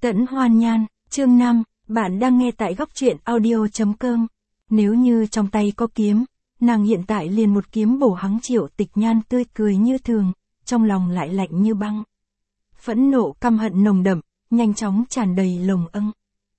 Tẫn Hoan Nhan, chương 5, bạn đang nghe tại góc truyện audio.com. Nếu như trong tay có kiếm, nàng hiện tại liền một kiếm bổ hắn. Triệu Tịch Nhan tươi cười như thường, trong lòng lại lạnh như băng. Phẫn nộ căm hận nồng đậm, nhanh chóng tràn đầy lồng âng.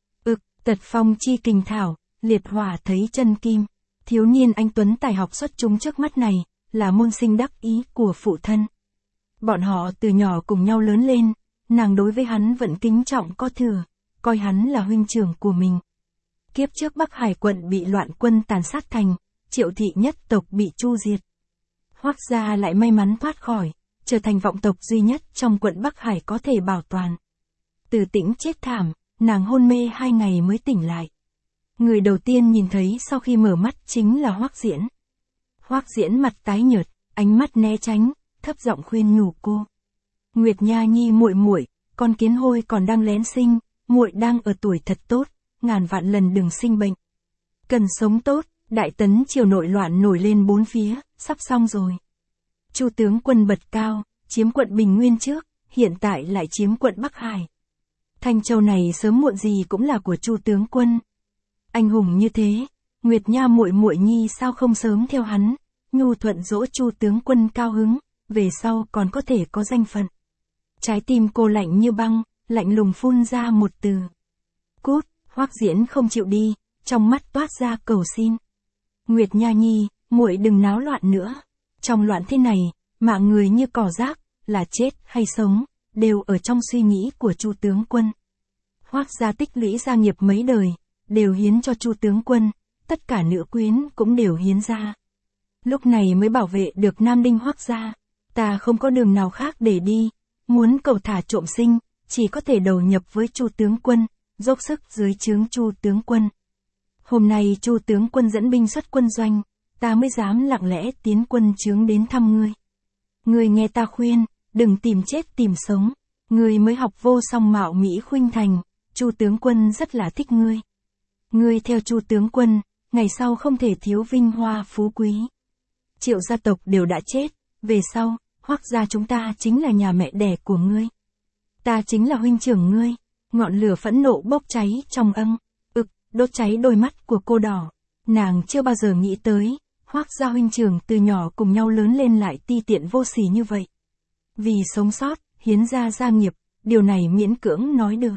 Tật phong chi kình thảo, liệt hỏa thấy chân kim. Thiếu niên anh tuấn tài học xuất chúng trước mắt này, là môn sinh đắc ý của phụ thân. Bọn họ từ nhỏ cùng nhau lớn lên, nàng đối với hắn vẫn kính trọng có thừa, coi hắn là huynh trưởng của mình. Kiếp trước Bắc Hải quận bị loạn quân tàn sát thành, Triệu thị nhất tộc bị chu diệt. Hoắc gia lại may mắn thoát khỏi, trở thành vọng tộc duy nhất trong quận Bắc Hải có thể bảo toàn. Từ Tĩnh chết thảm, nàng hôn mê 2 ngày mới tỉnh lại. Người đầu tiên nhìn thấy sau khi mở mắt chính là Hoắc Diễn. Hoắc Diễn mặt tái nhợt, ánh mắt né tránh, thấp giọng khuyên nhủ cô. Nguyệt Nha Nhi muội muội, con kiến hôi còn đang lén sinh, muội đang ở tuổi thật tốt, ngàn vạn lần đừng sinh bệnh. Cần sống tốt, Đại Tấn triều nội loạn nổi lên bốn phía, sắp xong rồi. Chu tướng quân bật cao, chiếm quận Bình Nguyên trước, hiện tại lại chiếm quận Bắc Hải. Thanh Châu này sớm muộn gì cũng là của Chu tướng quân. Anh hùng như thế, Nguyệt Nha muội muội nhi sao không sớm theo hắn, nhu thuận dỗ Chu tướng quân cao hứng, về sau còn có thể có danh phận. Trái tim cô lạnh như băng, lạnh lùng phun ra một từ. Cút. Hoắc Diễn không chịu đi, trong mắt toát ra cầu xin. Nguyệt Nha Nhi, muội đừng náo loạn nữa. Trong loạn thế này, mạng người như cỏ rác, là chết hay sống, đều ở trong suy nghĩ của Chu tướng quân. Hoắc gia tích lũy gia nghiệp mấy đời, đều hiến cho Chu tướng quân, tất cả nữ quyến cũng đều hiến ra. Lúc này mới bảo vệ được Nam Đinh Hoắc gia, ta không có đường nào khác để đi, muốn cầu thả trộm sinh, chỉ có thể đầu nhập với Chu tướng quân, dốc sức dưới trướng Chu tướng quân. Hôm nay Chu tướng quân dẫn binh xuất quân doanh, ta mới dám lặng lẽ tiến quân trướng đến thăm ngươi. Ngươi nghe ta khuyên, đừng tìm chết tìm sống, ngươi mới học vô song mạo mỹ khuynh thành, Chu tướng quân rất là thích ngươi. Ngươi theo Chu tướng quân, ngày sau không thể thiếu vinh hoa phú quý. Triệu gia tộc đều đã chết, về sau, Hoắc gia chúng ta chính là nhà mẹ đẻ của ngươi. Ta chính là huynh trưởng ngươi. Ngọn lửa phẫn nộ bốc cháy trong âng, đốt cháy đôi mắt của cô đỏ. Nàng chưa bao giờ nghĩ tới, Hoắc gia huynh trưởng từ nhỏ cùng nhau lớn lên lại ti tiện vô sỉ như vậy. Vì sống sót, hiến ra gia nghiệp, điều này miễn cưỡng nói được.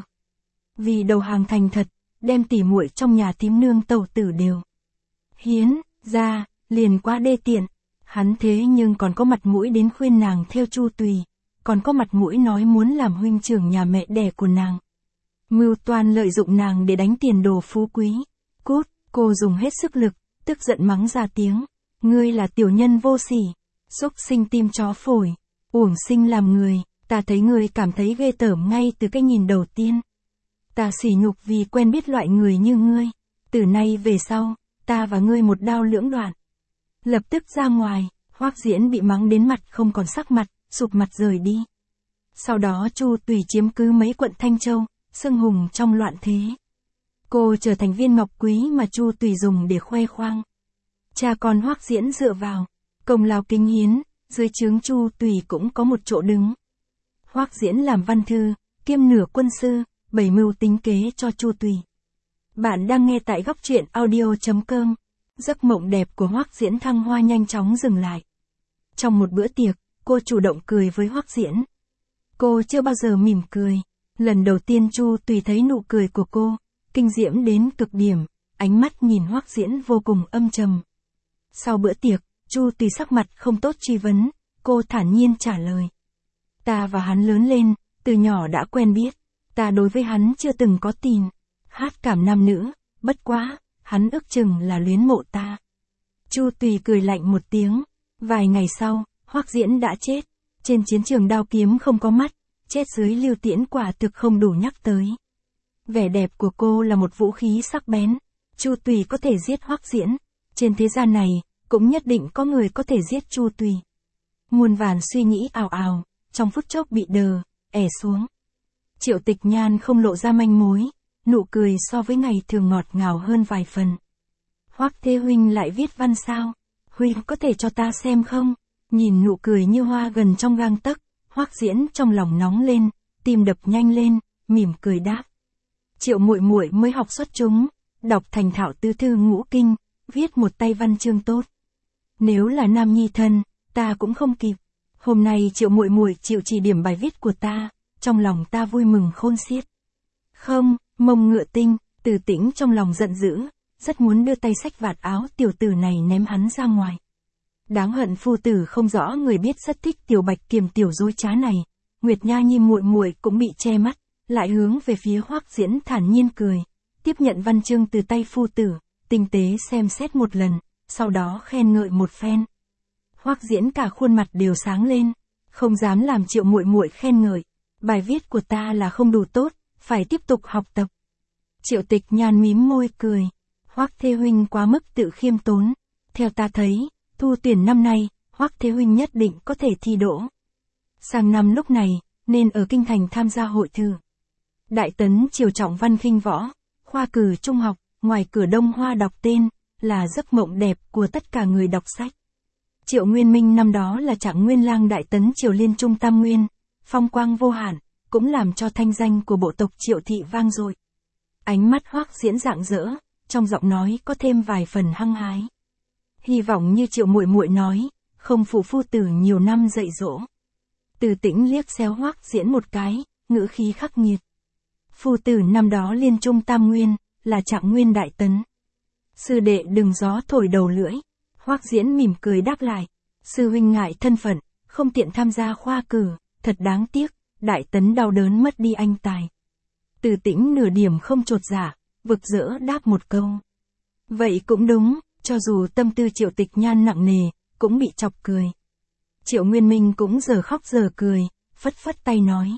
Vì đầu hàng thành thật, đem tỉ muội trong nhà thím nương tẩu tử đều hiến ra, liền quá đê tiện. Hắn thế nhưng còn có mặt mũi đến khuyên nàng theo Chu Tùy, còn có mặt mũi nói muốn làm huynh trưởng nhà mẹ đẻ của nàng. Mưu toan lợi dụng nàng để đánh tiền đồ phú quý. Cút. Cô dùng hết sức lực, tức giận mắng ra tiếng. Ngươi là tiểu nhân vô sỉ, xúc sinh tim chó phổi, uổng sinh làm người, ta thấy ngươi cảm thấy ghê tởm ngay từ cái nhìn đầu tiên. Ta sỉ nhục vì quen biết loại người như ngươi, từ nay về sau, ta và ngươi một đao lưỡng đoạn. Lập tức ra ngoài, Hoắc Diễn bị mắng đến mặt không còn sắc mặt, sụp mặt rời đi. Sau đó Chu Tùy chiếm cứ mấy quận Thanh Châu, xưng hùng trong loạn thế. Cô trở thành viên ngọc quý mà Chu Tùy dùng để khoe khoang. Cha con Hoắc Diễn dựa vào công lao kính hiến, dưới trướng Chu Tùy cũng có một chỗ đứng. Hoắc Diễn làm văn thư, kiêm nửa quân sư, bày mưu tính kế cho Chu Tùy. Bạn đang nghe tại góc truyện audio.com. Giấc mộng đẹp của Hoắc Diễn thăng hoa nhanh chóng dừng lại. Trong một bữa tiệc, cô chủ động cười với Hoắc Diễn. Cô chưa bao giờ mỉm cười. Lần đầu tiên Chu Tùy thấy nụ cười của cô, kinh diễm đến cực điểm, ánh mắt nhìn Hoắc Diễn vô cùng âm trầm. Sau bữa tiệc, Chu Tùy sắc mặt không tốt truy vấn, cô thản nhiên trả lời. Ta và hắn lớn lên, từ nhỏ đã quen biết, ta đối với hắn chưa từng có tình, hát cảm nam nữ, bất quá, hắn ước chừng là luyến mộ ta. Chu Tùy cười lạnh một tiếng, vài ngày sau, Hoắc Diễn đã chết, trên chiến trường đao kiếm không có mắt, chết dưới lưu tiễn quả thực không đủ nhắc tới. Vẻ đẹp của cô là một vũ khí sắc bén, Chu Tùy có thể giết Hoắc Diễn, trên thế gian này, cũng nhất định có người có thể giết Chu Tùy. Muôn vàn suy nghĩ ào ào, trong phút chốc bị đờ, ẻ xuống. Triệu Tịch Nhan không lộ ra manh mối, nụ cười so với ngày thường ngọt ngào hơn vài phần. Hoắc Thế huynh lại viết văn sao? Huynh có thể cho ta xem không? Nhìn nụ cười như hoa gần trong gang tấc, Hoắc Diễn trong lòng nóng lên, tim đập nhanh lên, mỉm cười đáp. Triệu muội muội mới học xuất chúng, đọc thành thạo tứ thư ngũ kinh, viết một tay văn chương tốt. Nếu là nam nhi thân, ta cũng không kịp. Hôm nay Triệu muội muội chịu chỉ điểm bài viết của ta, trong lòng ta vui mừng khôn xiết. Không, Mông Ngựa Tinh, Từ Tĩnh trong lòng giận dữ, rất muốn đưa tay xách vạt áo tiểu tử này ném hắn ra ngoài. Đáng hận phu tử không rõ người biết rất thích Tiểu Bạch Kiềm tiểu dối trá này. Nguyệt Nha Nhi muội muội cũng bị che mắt, lại hướng về phía Hoắc Diễn thản nhiên cười, tiếp nhận văn chương từ tay phu tử, tinh tế xem xét một lần, sau đó khen ngợi một phen. Hoắc Diễn cả khuôn mặt đều sáng lên, không dám làm Triệu muội muội khen ngợi, bài viết của ta là không đủ tốt, phải tiếp tục học tập. Triệu Tịch Nhan mím môi cười, Hoắc Thế huynh quá mức tự khiêm tốn, theo ta thấy, thu tuyển năm nay, Hoắc Thế huynh nhất định có thể thi đỗ. Sang năm lúc này, nên ở kinh thành tham gia hội thư. Đại Tấn triều trọng văn khinh võ, khoa cử trung học, ngoài cửa Đông Hoa đọc tên, là giấc mộng đẹp của tất cả người đọc sách. Triệu Nguyên Minh năm đó là Trạng Nguyên lang Đại Tấn triều liên trung tam nguyên, phong quang vô hạn, cũng làm cho thanh danh của bộ tộc Triệu thị vang dội. Ánh mắt Hoắc Diễn rạng rỡ, trong giọng nói có thêm vài phần hăng hái. Hy vọng như Triệu muội muội nói, không phụ phu tử nhiều năm dạy dỗ. Từ Tĩnh liếc xéo Hoắc Diễn một cái, ngữ khí khắc nghiệt. Phu tử năm đó liên trung tam nguyên, là Trạng Nguyên Đại Tấn. Sư đệ đừng gió thổi đầu lưỡi. Hoắc Diễn mỉm cười đáp lại. Sư huynh ngại thân phận, không tiện tham gia khoa cử, thật đáng tiếc, Đại Tấn đau đớn mất đi anh tài. Từ Tĩnh nửa điểm không chột dạ, vực rỡ đáp một câu. Vậy cũng đúng, cho dù tâm tư Triệu Tịch Nhan nặng nề, cũng bị chọc cười. Triệu Nguyên Minh cũng giờ khóc giờ cười, phất phất tay nói.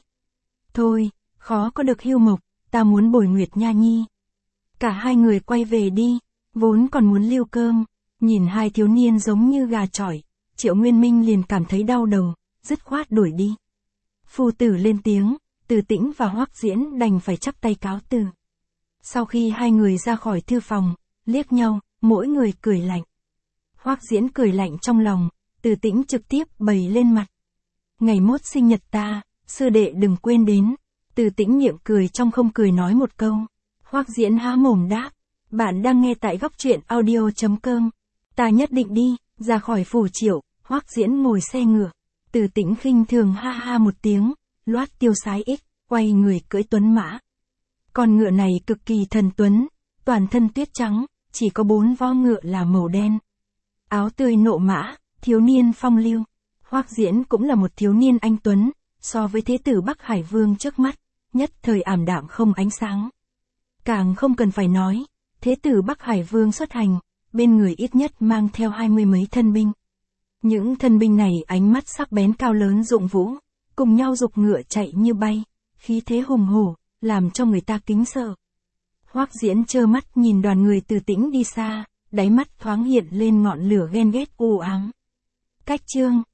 Thôi, khó có được hưu mộc, ta muốn bồi Nguyệt Nha Nhi. Cả hai người quay về đi, vốn còn muốn lưu cơm, nhìn hai thiếu niên giống như gà chọi, Triệu Nguyên Minh liền cảm thấy đau đầu, dứt khoát đuổi đi. Phu tử lên tiếng, Từ Tĩnh và Hoắc Diễn đành phải chắp tay cáo từ. Sau khi hai người ra khỏi thư phòng, liếc nhau, mỗi người cười lạnh. Hoắc Diễn cười lạnh trong lòng, Từ Tĩnh trực tiếp bày lên mặt. Ngày mốt sinh nhật ta, sư đệ đừng quên đến. Từ Tĩnh miệng cười trong không cười nói một câu. Hoắc Diễn há mồm đáp. Bạn đang nghe tại góc truyện audio.com. Ta nhất định đi, ra khỏi phủ Triệu. Hoắc Diễn ngồi xe ngựa. Từ Tĩnh khinh thường ha ha một tiếng, loát tiêu sái ích, quay người cưỡi tuấn mã. Con ngựa này cực kỳ thần tuấn, toàn thân tuyết trắng, chỉ có 4 vó ngựa là màu đen. Áo tươi nộ mã, thiếu niên phong lưu. Hoắc Diễn cũng là một thiếu niên anh tuấn, so với thế tử Bắc Hải Vương trước mắt, nhất thời ảm đạm không ánh sáng. Càng không cần phải nói, thế tử Bắc Hải Vương xuất hành, bên người ít nhất mang theo 20 mấy thân binh. Những thân binh này ánh mắt sắc bén cao lớn dụng vũ, cùng nhau giục ngựa chạy như bay, khí thế hùng hổ, làm cho người ta kính sợ. Hoắc Diễn trơ mắt nhìn đoàn người Từ Tĩnh đi xa, đáy mắt thoáng hiện lên ngọn lửa ghen ghét u ám. Cách chương